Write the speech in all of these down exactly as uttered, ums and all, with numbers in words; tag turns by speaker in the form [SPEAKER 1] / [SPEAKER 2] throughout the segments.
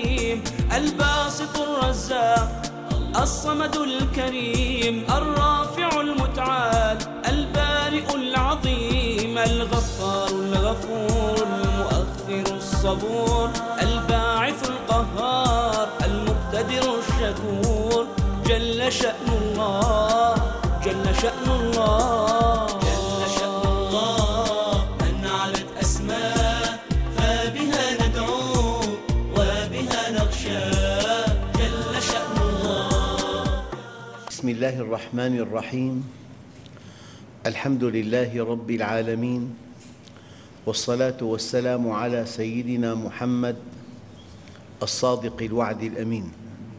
[SPEAKER 1] الحليم الباسط الرزاق الصمد الكريم الرافع المتعال البارئ العظيم الغفار الغفور المؤخر الصبور الباعث القهار المقتدر الشكور جل شأن الله جل شأن الله
[SPEAKER 2] جل شأن الله من علت أسماء فبها ندعو وبها نخشى جل شأن الله.
[SPEAKER 3] بسم الله الرحمن الرحيم. الحمد لله رب العالمين، والصلاة والسلام على سيدنا محمد الصادق الوعد الأمين.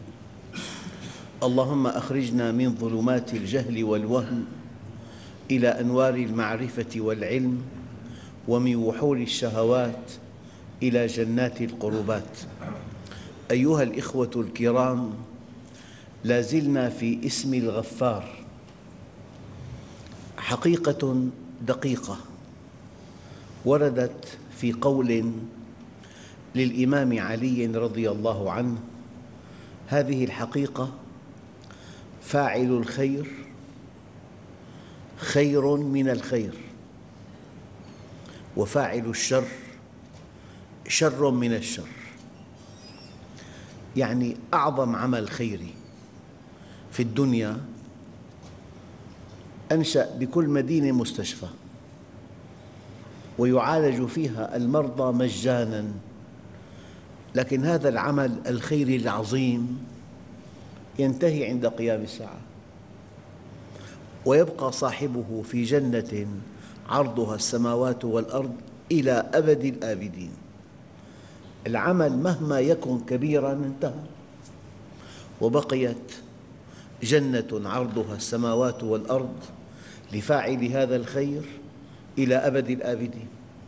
[SPEAKER 3] اللهم أخرجنا من ظلمات الجهل والوهم إلى أنوار المعرفة والعلم، ومن وحول الشهوات إلى جنات القربات. أيها الإخوة الكرام، لا زلنا في اسم الغفار. حقيقة دقيقة وردت في قول للإمام علي رضي الله عنه: هذه الحقيقة فاعل الخير خير من الخير، وفاعل الشر شر من الشر. يعني أعظم عمل خيري في الدنيا أنشأ بكل مدينة مستشفى ويعالج فيها المرضى مجاناً، لكن هذا العمل الخيري العظيم ينتهي عند قيام الساعة، ويبقى صاحبه في جنة عرضها السماوات والأرض إلى أبد الآبدين. العمل مهما يكن كبيراً انتهى، وبقيت جنة عرضها السماوات والأرض لفاعل هذا الخير إلى أبد الآبدين.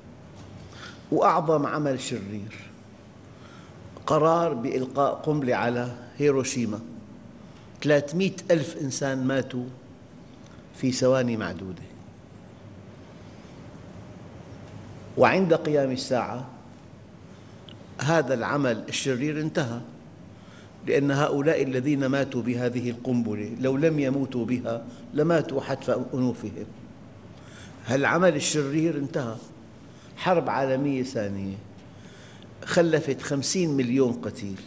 [SPEAKER 3] وأعظم عمل شرير قرار بإلقاء قنبلة على هيروشيما، ثلاثمئة ألف إنسان ماتوا في ثواني معدودة، وعند قيام الساعة هذا العمل الشرير انتهى، لأن هؤلاء الذين ماتوا بهذه القنبلة لو لم يموتوا بها لماتوا حتف أنوفهم. العمل الشرير انتهى. حرب عالمية ثانية خلفت خمسين مليون قتيل،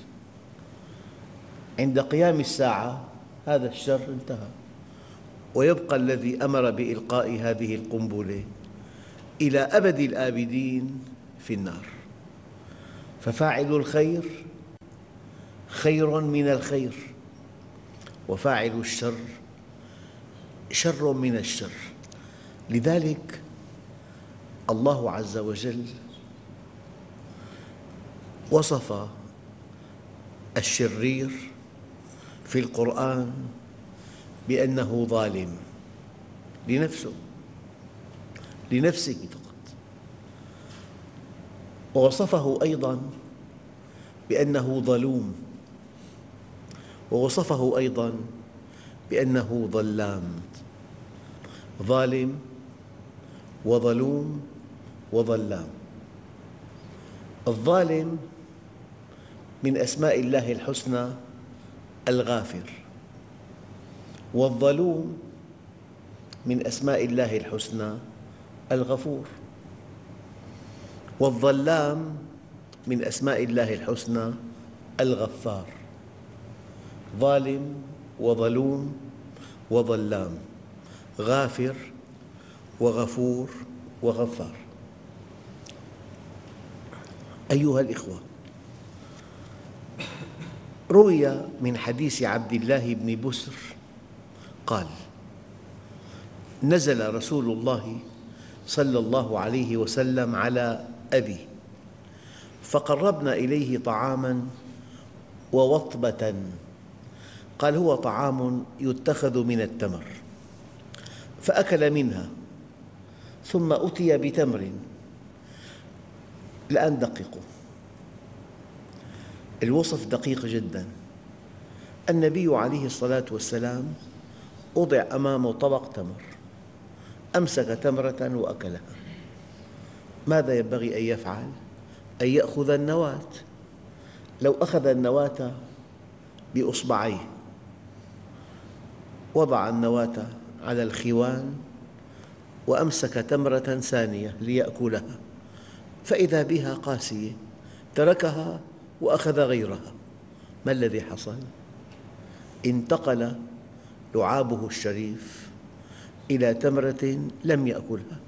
[SPEAKER 3] عند قيام الساعة هذا الشر انتهى، ويبقى الذي أمر بإلقاء هذه القنبلة إلى أبد الآبدين في النار. ففاعل الخير خير من الخير، وفاعل الشر شر من الشر. لذلك الله عز وجل وصف الشرير في القرآن بأنه ظالم لنفسه لنفسه فقط، ووصفه أيضاً بأنه ظلوم، ووصفه أيضاً بأنه ظلام. ظالم وظلوم وظلام. الظالم من أسماء الله الحسنى الغافر، والظلوم من أسماء الله الحسنى الغفور، والظلام من أسماء الله الحسنى الغفار. ظالم وظلوم وظلام، غافر وغفور وغفار. أيها الإخوة، روي من حديث عبد الله بن بسر قال: نزل رسول الله صلى الله عليه وسلم على أبي فقربنا إليه طعاماً ووطبة. قال: هو طعام يتخذ من التمر، فأكل منها، ثم أتي بتمر. الآن دققوا، الوصف دقيق جداً. النبي عليه الصلاة والسلام وضع أمامه طبق تمر، أمسك تمرة وأكلها. ماذا ينبغي أن يفعل؟ أن يأخذ النواة، لو أخذ النواة بإصبعيه وضع النواة على الخوان وأمسك تمرة ثانية ليأكلها فإذا بها قاسية تركها وأخذ غيرها، ما الذي حصل؟ انتقل لعابه الشريف إلى تمرة لم يأكلها.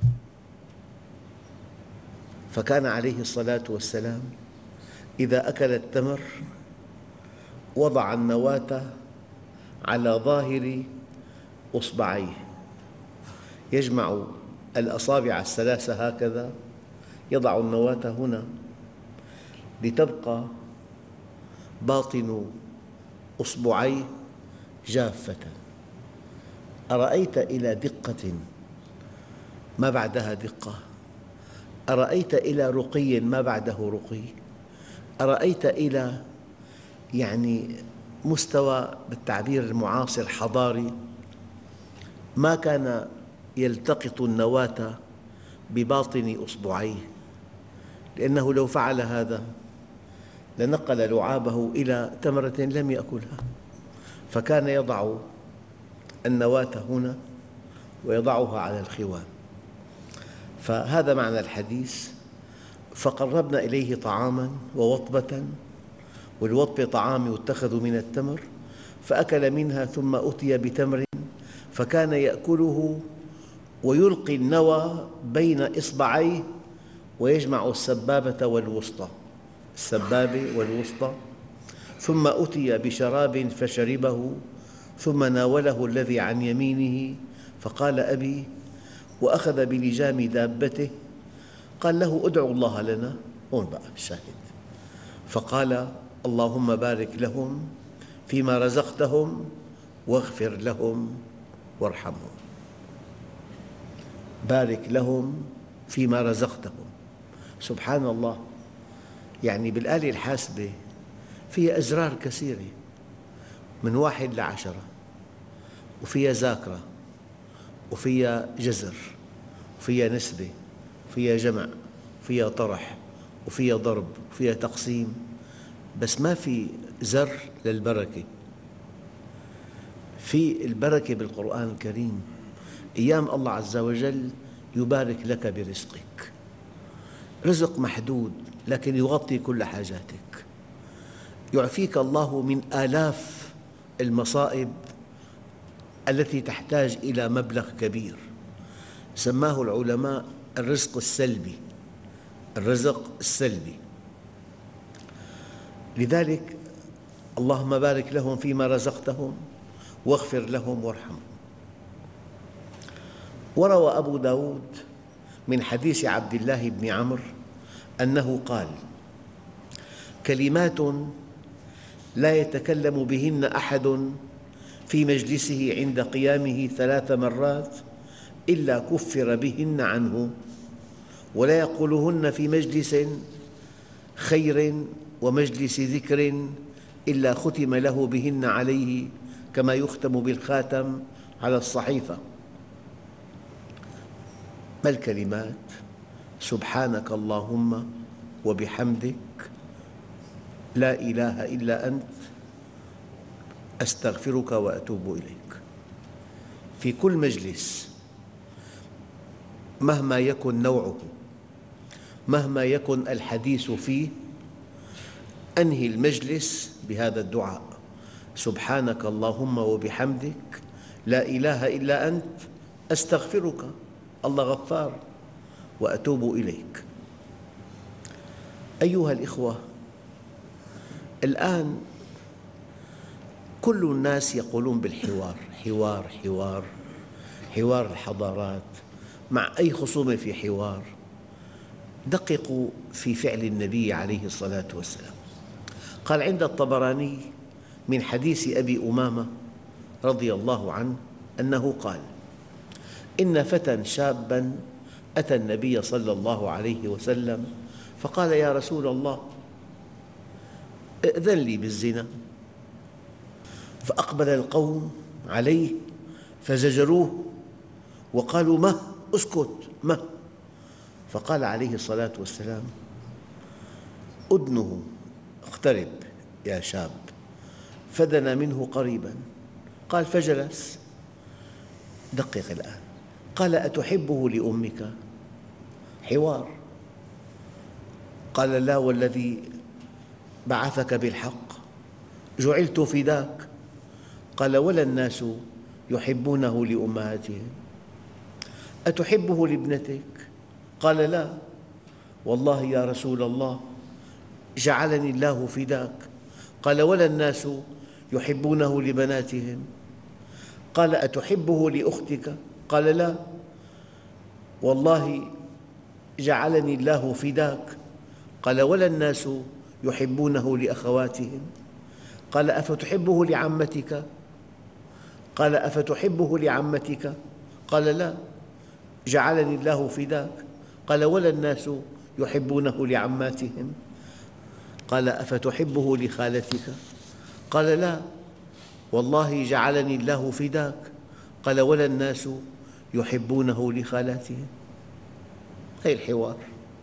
[SPEAKER 3] فكان عليه الصلاة والسلام إذا أكل التمر وضع النواة على ظاهر إصبعيه، يجمع الأصابع الثلاثة هكذا، يضع النواة هنا لتبقى باطن أصبعيه جافة. أرأيت إلى دقة ما بعدها دقة، أرأيت إلى رقي ما بعده رقي، أرأيت إلى يعني مستوى بالتعبير المعاصر حضاري. ما كان يلتقط النواة بباطن أصبعيه، لأنه لو فعل هذا لنقل لعابه إلى تمرة لم يأكلها، فكان يضع النواة هنا ويضعها على الخوان. فهذا معنى الحديث: فقربنا إليه طعاما ووطبة، والوطبة طعام يتخذ من التمر، فأكل منها ثم أتي بتمر فكان يأكله ويلقي النوى بين إصبعيه ويجمع السبابة والوسطى، السبابة والوسطى، ثم أتي بشراب فشربه، ثم ناوله الذي عن يمينه فقال أبي، وأخذ بلجام دابته. قال له: ادعوا الله لنا. هون بقى الشاهد. فقال: اللهم بارك لهم فيما رزقتهم واغفر لهم وارحمهم. بارك لهم فيما رزقتهم. سبحان الله، يعني بالآلة الحاسبة فيها أزرار كثيرة من واحد لعشرة، وفيها ذاكرة، وفيها جذر، وفيها نسبة، وفيها جمع، وفيها طرح، وفيها ضرب، وفيها تقسيم، بس ما في زر للبركة. في البركة بالقرآن الكريم. أيام الله عز وجل يبارك لك برزقك، رزق محدود لكن يغطي كل حاجاتك. يعفيك الله من آلاف المصائب التي تحتاج إلى مبلغ كبير، سماه العلماء الرزق السلبي، الرزق السلبي. لذلك اللهم بارك لهم فيما رزقتهم واغفر لهم وارحمهم. وروى أبو داود من حديث عبد الله بن عمرو أنه قال: كلمات لا يتكلم بهن أحد في مجلسه عند قيامه ثلاث مرات إلا كفر بهن عنه، ولا يقولهن في مجلس خير ومجلس ذكر إلا ختم له بهن عليه كما يختم بالخاتم على الصحيفة. ما الكلمات؟ سبحانك اللهم وبحمدك، لا إله إلا أنت، أستغفرك وأتوب إليك. في كل مجلس مهما يكن نوعه، مهما يكن الحديث فيه، أنهي المجلس بهذا الدعاء: سبحانك اللهم وبحمدك، لا إله إلا أنت، أستغفرك، الله غفار، وأتوب إليك. أيها الإخوة، الآن كل الناس يقولون بالحوار، حوار حوار حوار الحضارات، مع أي خصومة في حوار. دققوا في فعل النبي عليه الصلاة والسلام. قال عند الطبراني من حديث أبي أمامة رضي الله عنه أنه قال: إن فتى شابا أتى النبي صلى الله عليه وسلم فقال: يا رسول الله، ائذن لي بالزنا. فأقبل القوم عليه فزجروه وقالوا: مه، اسكت، مه. فقال عليه الصلاة والسلام: أدنه اقترب يا شاب. فدنا منه قريبا، قال فجلس. دقق الآن، قال أتحبه لأمك؟ حوار. قال لا والذي بعثك بالحق جعلت فداك. قال ولا الناس يحبونه لأمهاتهم. أتحبه لابنتك؟ قال لا والله يا رسول الله جعلني الله فداك. قال ولا الناس يحبونه لبناتهم. قال أتحبه لأختك؟ قال لا والله جعلني الله فداك. قال ولا الناس يحبونه لأخواتهم. قال أفتحبه لعمتك؟ قال أفتحبه لعمتك؟ قال لا جعلني الله فداك. قال ولا الناس يحبونه لعماتهم. قال أفتحبه لخالتك؟ قال لا والله جعلني الله فداك. قال ولا الناس يحبونه لخالاتهم. هذا الحوار.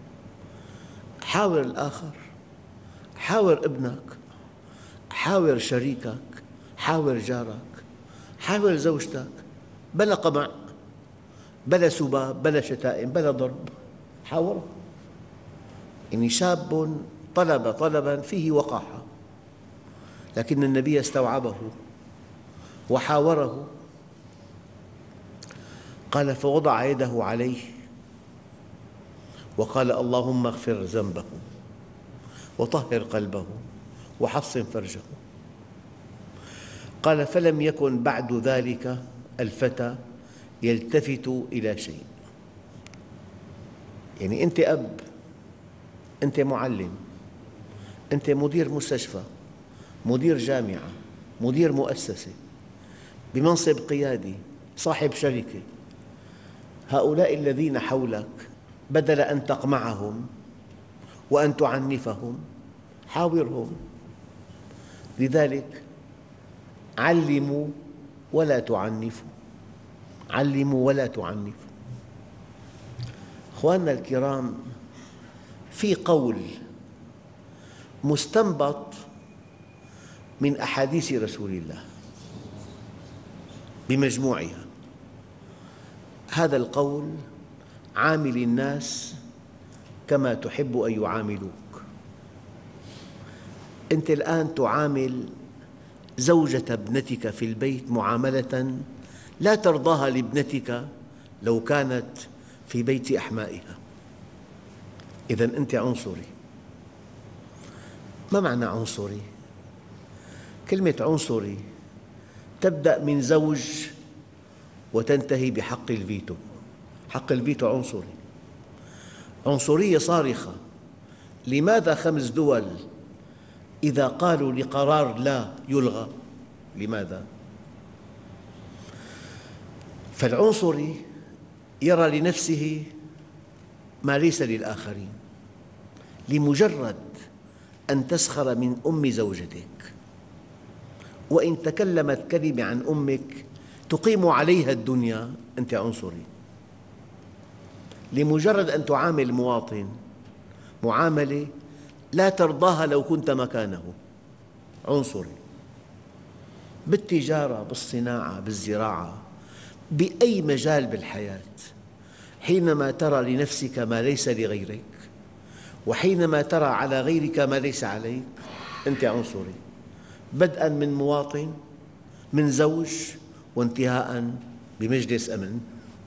[SPEAKER 3] حاور الآخر، حاور ابنك، حاور شريكك، حاور جارك، حاور زوجتك، بلا قمع، بلا سباب، بلا شتائم، بلا ضرب. حاوره. يعني شاب طلب طلبا فيه وقاحة، لكن النبي استوعبه وحاوره. قال فوضع يده عليه وقال اللهم اغفر ذنبه وطهر قلبه وحصن فرجه. قال فلم يكن بعد ذلك الفتى يلتفت إلى شيء. يعني أنت أب، أنت معلم، أنت مدير مستشفى، مدير جامعة، مدير مؤسسة، بمنصب قيادي، صاحب شركة. هؤلاء الذين حولك بدل أن تقمعهم وأن تعنفهم حاورهم. لذلك علموا ولا تعنفوا، علموا ولا تعنفوا. أخواننا الكرام، في قول مستنبط من أحاديث رسول الله بمجموعها. هذا القول عامل الناس كما تحب أن يعاملوك. أنت الآن تعامل زوجة ابنتك في البيت معاملة لا ترضاها لابنتك لو كانت في بيت أحمائها. إذن أنت عنصري. ما معنى عنصري؟ كلمة عنصري تبدأ من زوج وتنتهي بحق الفيتو. حق الفيتو عنصري، عنصرية صارخة. لماذا خمس دول إذا قالوا لقرار لا يلغى؟ لماذا؟ فالعنصري يرى لنفسه ما ليس للآخرين. لمجرد أن تسخر من أم زوجتك وإن تكلمت كلمة عن أمك تقيم عليها الدنيا، أنت عنصري. لمجرد أن تعامل مواطن معاملة لا ترضاها لو كنت مكانه، عنصري. بالتجارة، بالصناعة، بالزراعة، بأي مجال بالحياة، حينما ترى لنفسك ما ليس لغيرك وحينما ترى على غيرك ما ليس عليك، أنت عنصري. بدءاً من مواطن، من زوج، وانتهاءً بمجلس أمن.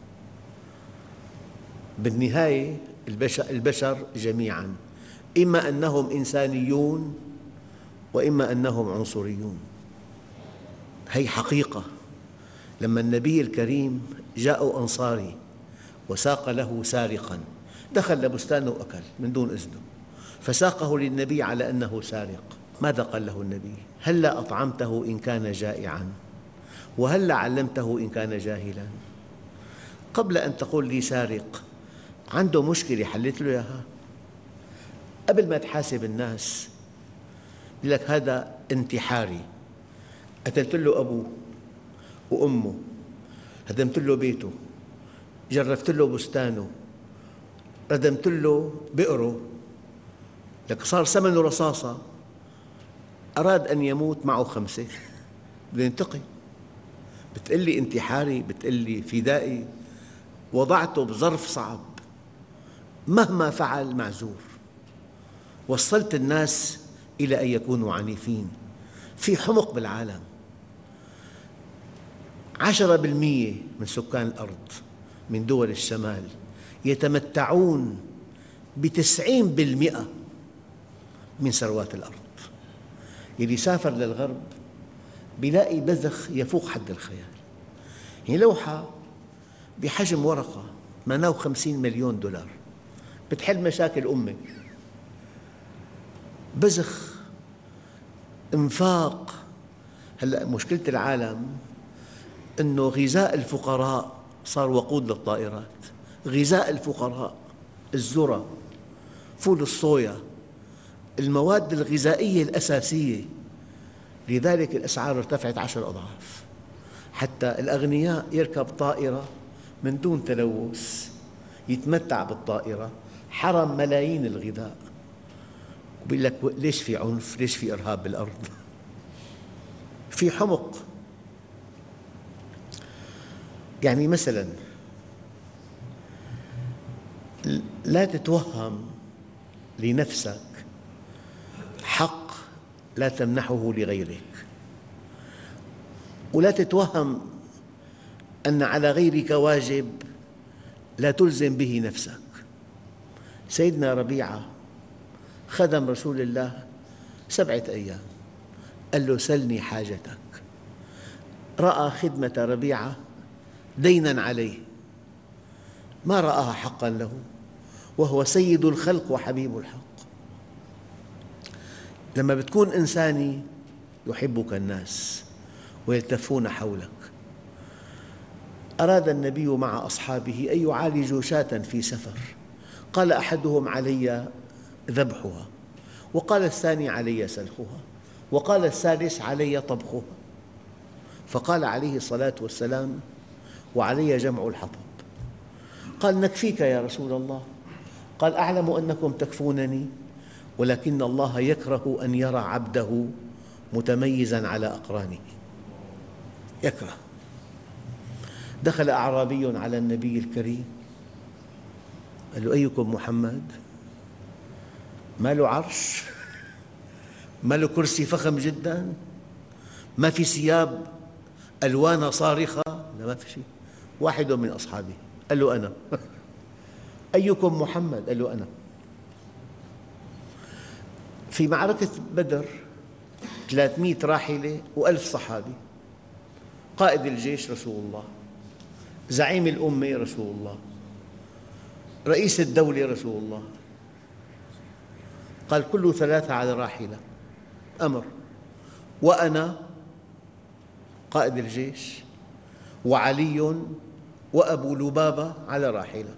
[SPEAKER 3] بالنهاية البشر جميعاً إما أنهم إنسانيون وإما أنهم عنصريون. هذه حقيقة. لما النبي الكريم جاء أنصاري وساق له سارقاً، دخل لبستانه وأكل من دون إذنه، فساقه للنبي على أنه سارق. ماذا قال له النبي؟ هلّا أطعمته إن كان جائعاً وهلّا علمته إن كان جاهلاً. قبل أن تقول لي سارق، عنده مشكلة حلت له إياها. قبل ما تحاسب الناس يقول لك هذا انتحاري، قتلت له أبوه وأمه، هدمت له بيته، جرفت له بستانه، ردمت له بئره، لك صار ثمنه رصاصة، أراد أن يموت معه خمسة، بده ينتقم. بتقول لي انتحاري، بتقول لي فدائي، وضعته بظرف صعب، مهما فعل معذور. وصلت الناس إلى أن يكونوا عنيفين. في حمق بالعالم. عشرة بالمئة من سكان الأرض من دول الشمال يتمتعون بتسعين بالمئة من ثروات الأرض. يلي سافر للغرب بيلاقي بذخ يفوق حد الخيال. هي لوحة بحجم ورقة ثمانية وخمسين مليون دولار بتحل مشاكل أمة. بذخ، إنفاق. هلأ مشكلة العالم أنه غذاء الفقراء صار وقود للطائرات. غذاء الفقراء، الذرة، فول الصويا، المواد الغذائية الأساسية. لذلك الأسعار ارتفعت عشر أضعاف، حتى الأغنياء يركب طائرة من دون تلوث، يتمتع بالطائرة، حرم ملايين الغذاء. وبيقول لك ليش في عنف؟ ليش في إرهاب بالأرض؟ في حمق. يعني مثلاً لا تتوهم لنفسك حق لا تمنحه لغيرك، ولا تتوهم أن على غيرك واجب لا تلزم به نفسك. سيدنا ربيعة خدم رسول الله سبعة أيام، قال له سلني حاجتك. رأى خدمة ربيعة ديناً عليه، ما رآها حقاً له، وهو سيد الخلق وحبيب الحق. لما بتكون إنساني يحبك الناس ويلتفون حولك. أراد النبي مع أصحابه أن يعالجوا شاة في سفر، قال أحدهم علي ذبحها، وقال الثاني علي سلخها، وقال الثالث علي طبخها. فقال عليه الصلاة والسلام وعلي جمع الحطب. قال نكفيك يا رسول الله. قال أعلم أنكم تكفونني، ولكن الله يكره أن يرى عبده متميزاً على أقرانه، يكره. دخل أعرابي على النبي الكريم قال له أيكم محمد؟ ما له عرش، ما له كرسي فخم جداً، ما في ثياب ألوان صارخة، لا ما في شيء. واحد من أصحابه قال له أنا. أيكم محمد؟ قال له أنا. في معركة بدر ثلاثمئة راحلة وألف صحابي. قائد الجيش رسول الله، زعيم الأمة رسول الله، رئيس الدولة رسول الله. قال كل ثلاثة على راحلة، أمر. وأنا قائد الجيش وعلي وأبو لبابة على راحلة.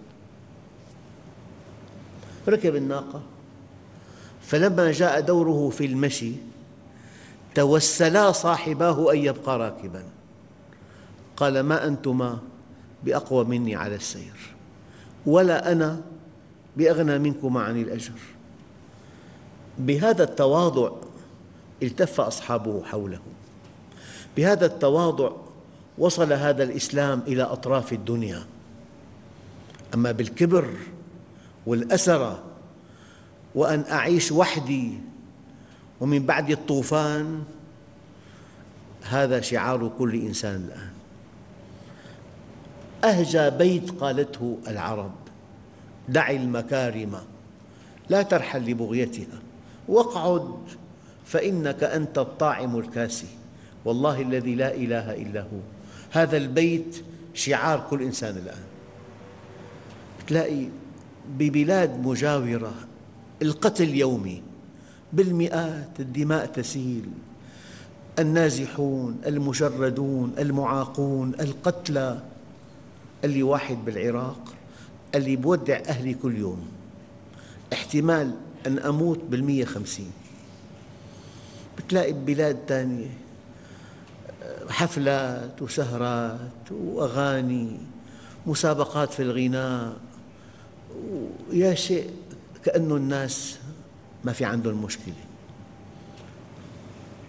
[SPEAKER 3] ركب الناقة، فلما جاء دوره في المشي توسلا صاحباه أن يبقى راكباً. قال ما أنتما بأقوى مني على السير، ولا أنا بأغنى منكما عن الأجر. بهذا التواضع التف أصحابه حوله. بهذا التواضع وصل هذا الإسلام إلى أطراف الدنيا. أما بالكبر والأسرة وأن أعيش وحدي ومن بعد الطوفان، هذا شعار كل إنسان الآن. أهجى بيت قالته العرب: دع المكارم لا ترحل لبغيتها، واقعد فإنك أنت الطاعم الكاسي، والله الذي لا إله إلا هو. هذا البيت شعار كل إنسان الآن. تلاقي ببلاد مجاورة القتل يومي بالمئات، الدماء تسيل، النازحون، المشردون، المعاقون، القتلى. اللي واحد بالعراق اللي بودع أهلي كل يوم، احتمال أن أموت بالمئة خمسين. بتلاقي ببلاد ثانية حفلات وسهرات وأغاني، مسابقات في الغناء، يا شيء كأنه الناس ما في عندهم مشكلة.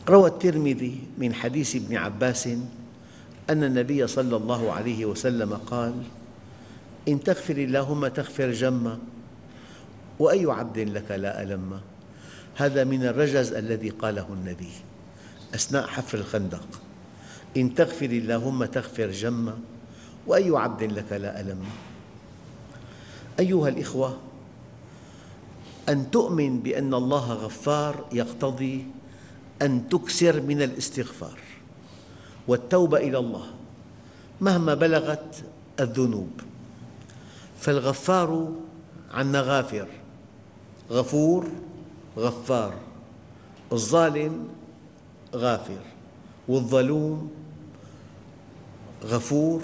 [SPEAKER 3] روى الترمذي من حديث ابن عباس أن النبي صلى الله عليه وسلم قال: إن تغفر اللهم تغفر جما، وأي عبد لك لا ألم. هذا من الرجز الذي قاله النبي أثناء حفر الخندق: إن تغفر اللهم تغفر جما، وأي عبد لك لا ألم. أيها الإخوة، أن تؤمن بأن الله غفار يقتضي أن تكثر من الاستغفار والتوبة إلى الله مهما بلغت الذنوب، فالغفار عنا غافر، غفور غفار، الظالم غافر، والظلوم غفور،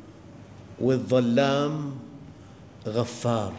[SPEAKER 3] والظلام غفار.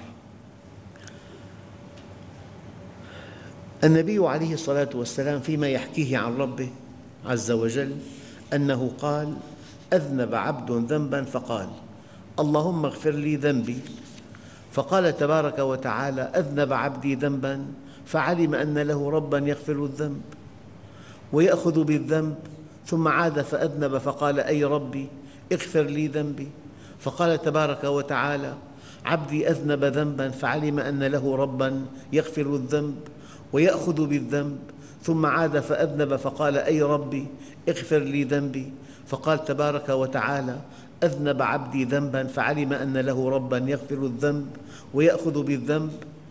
[SPEAKER 3] النبي عليه الصلاة والسلام فيما يحكيه عن ربه عز وجل أنه قال: أذنب عبد ذنبا فقال: اللهم اغفر لي ذنبي، فقال تبارك وتعالى: أذنب عبدي ذنبا فعلم أن له ربا يغفر الذنب ويأخذ بالذنب، ثم عاد فأذنب فقال: أي ربي اغفر لي ذنبي، فقال تبارك وتعالى: عبدي أذنب ذنبا فعلم أن له ربا يغفر الذنب ويأخذ بالذنب، ثم عاد فأذنب فقال: أي ربي اغفر لي ذنبي، فقال تبارك وتعالى: أذنب عبدي ذنبا فعلم أن له ربا يغفر الذنب ويأخذ بالذنب،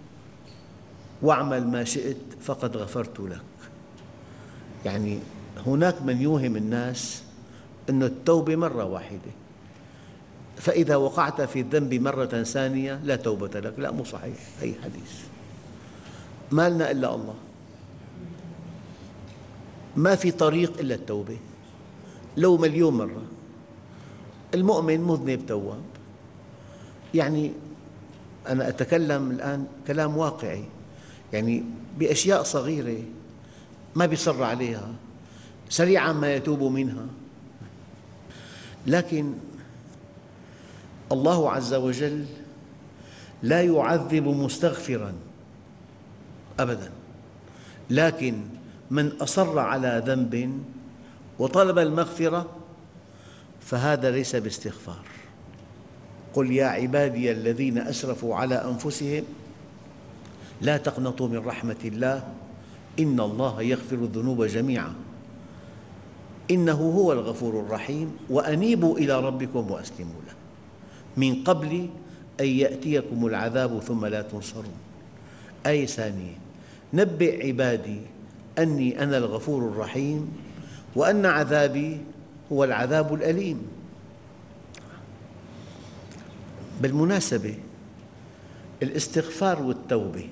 [SPEAKER 3] واعمل ما شئت فقد غفرت لك. يعني هناك من يوهم الناس أن التوبة مرة واحدة، فإذا وقعت في الذنب مرة ثانية لا توبة لك. لا، مو صحيح أي حديث. ما لنا إلا الله، ما في طريق إلا التوبة، لو مليون مرة. المؤمن مذنب تواب. يعني أنا أتكلم الآن كلام واقعي، يعني بأشياء صغيرة ما بيصر عليها، سريعا ما يتوب منها. لكن الله عز وجل لا يعذب مستغفراً أبداً، لكن من أصر على ذنب وطلب المغفرة فهذا ليس باستغفار. قل يا عبادي الذين أسرفوا على أنفسهم لا تقنطوا من رحمة الله إن الله يغفر الذنوب جميعا إنه هو الغفور الرحيم وأنيبوا إلى ربكم وأسلموا له من قبل أن يأتيكم العذاب ثم لا تنصرون. آية ثانية: نبئ عبادي أني أنا الغفور الرحيم وأن عذابي هو العذاب الأليم. بالمناسبة، الاستغفار والتوبة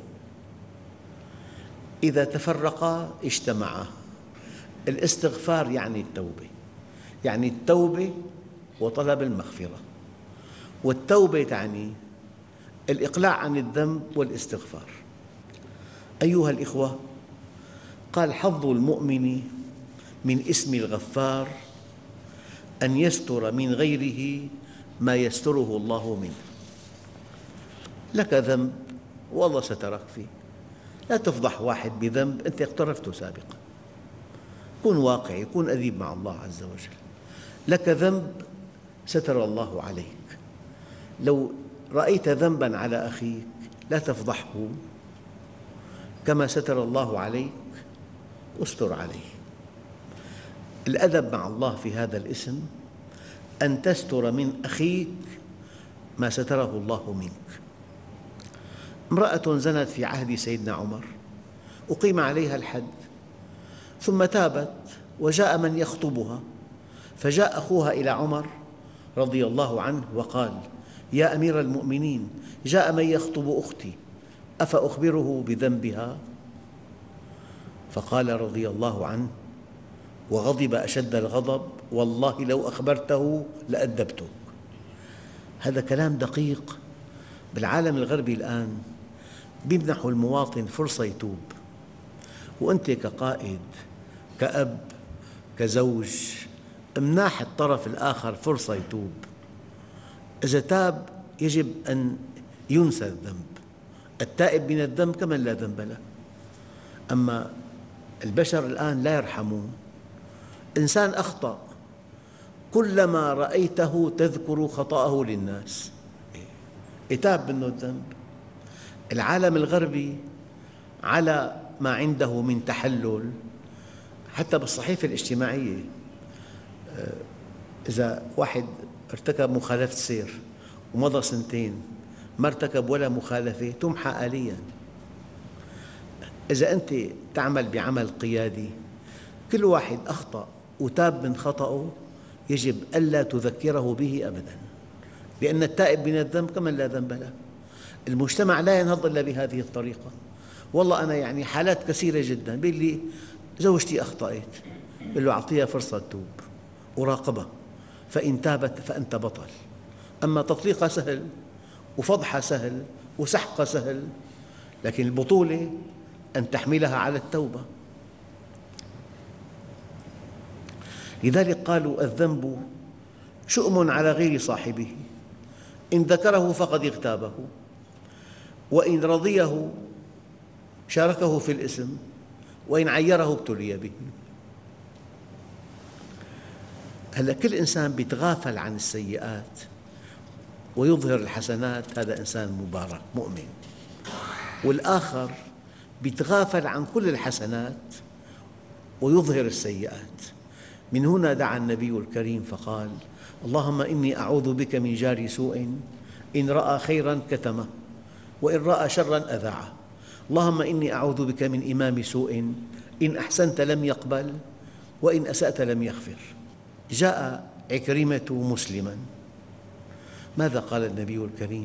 [SPEAKER 3] إذا تفرقا اجتمعا. الاستغفار يعني التوبة، يعني التوبة وطلب المغفرة، والتوبة تعني الإقلاع عن الذنب والاستغفار. أيها الإخوة، قال: حظ المؤمن من اسم الغفار أن يستر من غيره ما يستره الله منه. لك ذنب والله سترك فيه، لا تفضح واحد بذنب أنت اقترفته سابقا. كن واقعي، كن أديب مع الله عز وجل. لك ذنب ستر الله عليك. لو رأيت ذنباً على أخيك لا تفضحه، كما ستر الله عليك استر عليه. الأدب مع الله في هذا الاسم أن تستر من أخيك ما ستره الله منك. امرأة زنت في عهد سيدنا عمر، أقيم عليها الحد، ثم تابت وجاء من يخطبها، فجاء أخوها إلى عمر رضي الله عنه وقال: يا أمير المؤمنين، جاء من يخطب أختي، أفأخبره بذنبها؟ فقال رضي الله عنه وغضب أشد الغضب: والله لو أخبرته لأدبتك. هذا كلام دقيق. بالعالم الغربي الآن يمنحوا المواطن فرصة يتوب، وأنت كقائد، كأب، كزوج، امنح الطرف الآخر فرصة يتوب. إذا تاب يجب أن ينسى الذنب. التائب من الذنب كمن لا ذنب له. أما البشر الآن لا يرحمون. إنسان أخطأ كلما رأيته تذكر خطأه للناس، يتاب منه الذنب. العالم الغربي على ما عنده من تحلل، حتى بالصحيفة الاجتماعية إذا واحد ارتكب مخالفة سير ومضى سنتين ما ارتكب ولا مخالفة تمحى آلياً. إذا أنت تعمل بعمل قيادي كل واحد أخطأ وتاب من خطأه يجب ألا تذكره به أبداً، لأن التائب من الذنب كمن لا ذنب له. المجتمع لا ينهض إلا بهذه الطريقة. والله أنا يعني حالات كثيرة جداً بيقول لي زوجتي أخطأت، بقول له أعطيها فرصة تتوب وراقبها، فإن تابت فأنت بطل. أما تطليقها سهل وفضحها سهل وسحقها سهل، لكن البطولة أن تحملها على التوبة. لذلك قالوا الذنب شؤم على غير صاحبه، إن ذكره فقد اغتابه، وإن رضيه شاركه في الإثم، وإن عيره ابتلي به. هلأ كل إنسان يتغافل عن السيئات ويظهر الحسنات، هذا إنسان مبارك مؤمن. والآخر يتغافل عن كل الحسنات ويظهر السيئات. من هنا دعا النبي الكريم فقال: اللهم إني أعوذ بك من جار سوء إن رأى خيراً كتمه وإن رأى شراً أذاعه. اللهم إني أعوذ بك من إمام سوء إن أحسنت لم يقبل وإن أسأت لم يغفر. جاء عكرمة مسلماً، ماذا قال النبي الكريم؟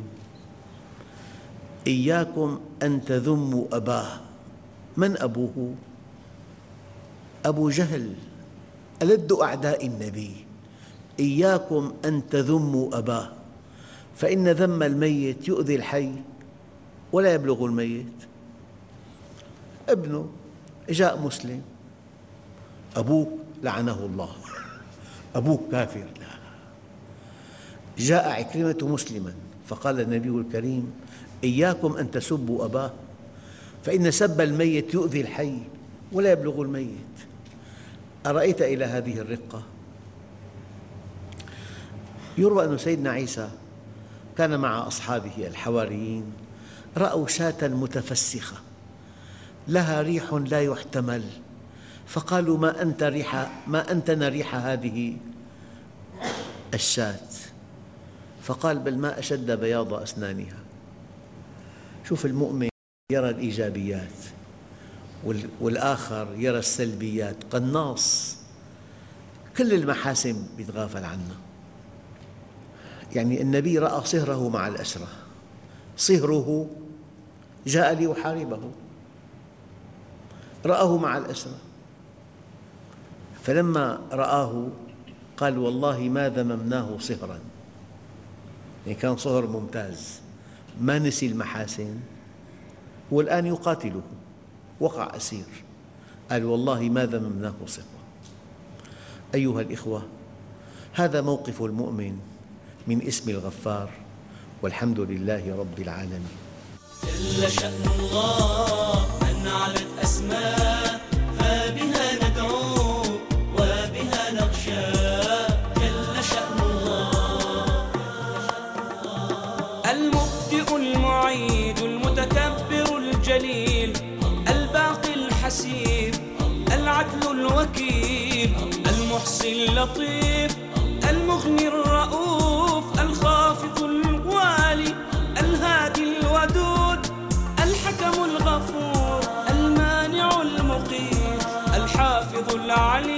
[SPEAKER 3] إياكم أن تذموا أباه. من أبوه؟ أبو جهل ألد أعداء النبي. إياكم أن تذموا أباه، فإن ذم الميت يؤذي الحي ولا يبلغ الميت. ابنه جاء مسلم، أبوك لعنه الله، أبوك كافر. لا. جاء عكرمة مسلما فقال النبي الكريم: إياكم أن تسبوا أباه، فإن سب الميت يؤذي الحي ولا يبلغ الميت. أرأيت إلى هذه الرقة؟ يروى أن سيدنا عيسى كان مع أصحابه الحواريين، رأوا شاة متفسخة لها ريح لا يحتمل، فقالوا: ما أنت ريح ما أنتن ريح هذه الشاة؟ فقال: بل ما أشد بياض أسنانها. شوف، المؤمن يرى الإيجابيات والآخر يرى السلبيات، قناص، كل المحاسن يتغافل عنها. يعني النبي رأى صهره مع الأسرى، صهره جاء ليحاربه، رآه مع الأسرى، فلما رآه قال: والله ما ذممناه صهراً، يعني كان صهر ممتاز، ما نسي المحاسن، والآن يقاتله، وقع أسير، قال: والله ما ذممناه صهراً. أيها الإخوة، هذا موقف المؤمن من اسم الغفار، والحمد لله رب العالمين.
[SPEAKER 2] جل شأن الله أن علت أسماء، فبها ندعو وبها نخشى. جل شأن الله
[SPEAKER 1] المبدئ المعيد المتكبر الجليل الباقي الحسيب العدل الوكيل المحصي اللطيف المغني الرؤوف الخافض الوالي الهادي الودود الحكم الغفور المانع المقيت الحافظ العليم